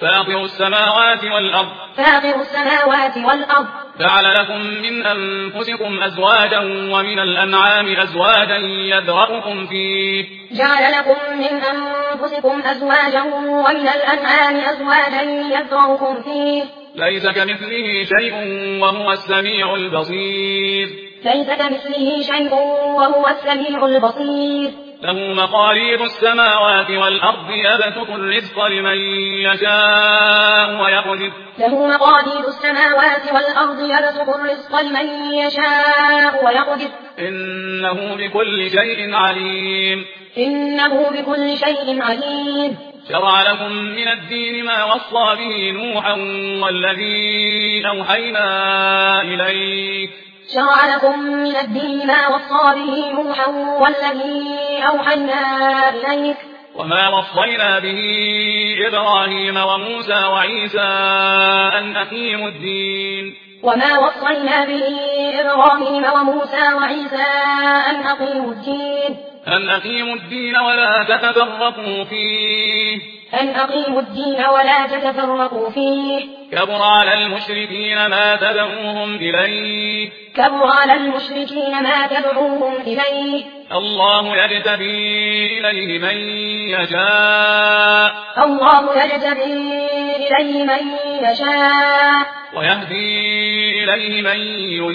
فاطر السماوات والأرض جعل لكم من أنفسكم أزواجا ومن الأنعام أزواجا يذرأكم فيه ليس كمثله شيء وهو السميع البصير له مقاليد السماوات والأرض يبسط الرزق لمن يشاء ويقدر إنه بكل شيء عليم شرع لكم من الدين ما وصى به نوحا والذي أوحينا إليك وما وصينا به إبراهيم وموسى وعيسى أن أقيموا الدين ولا تتفرقوا فيه كبر على المشركين ما تدعوهم إليه الله يجتبي إليه من يشاء ويهدي إليه من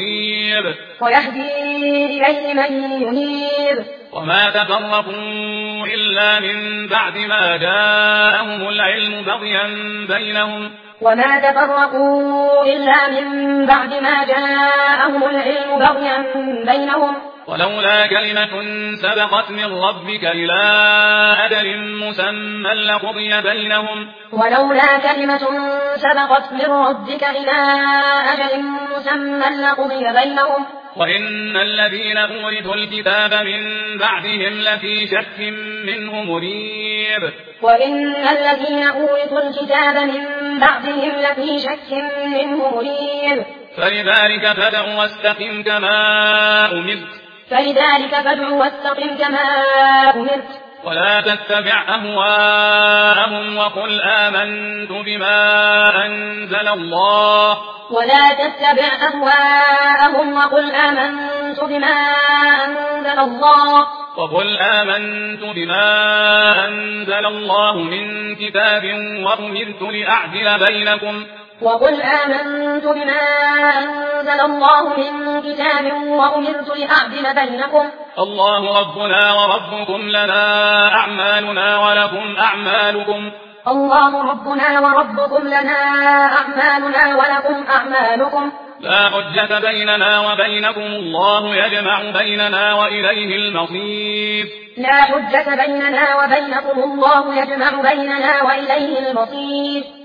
ينيب وما تفرقوا إلا من بعد ما جاءهم العلم بغيا بينهم ولولا كلمة سبقت من ربك إلى أجل مسمى لقضي بينهم وإن الذين أورثوا الكتاب من بعدهم لفي شك منه مريب فلذلك فادع واستقم كما أمرت ولا تتبع أهواءهم وقل آمنت بما أنزل الله من كتاب وأمرت لأعدل بينكم الله ربنا وربكم لنا أعمالنا ولكم أعمالكم لا حجة بيننا وبينكم الله يجمع بيننا وإليه المصير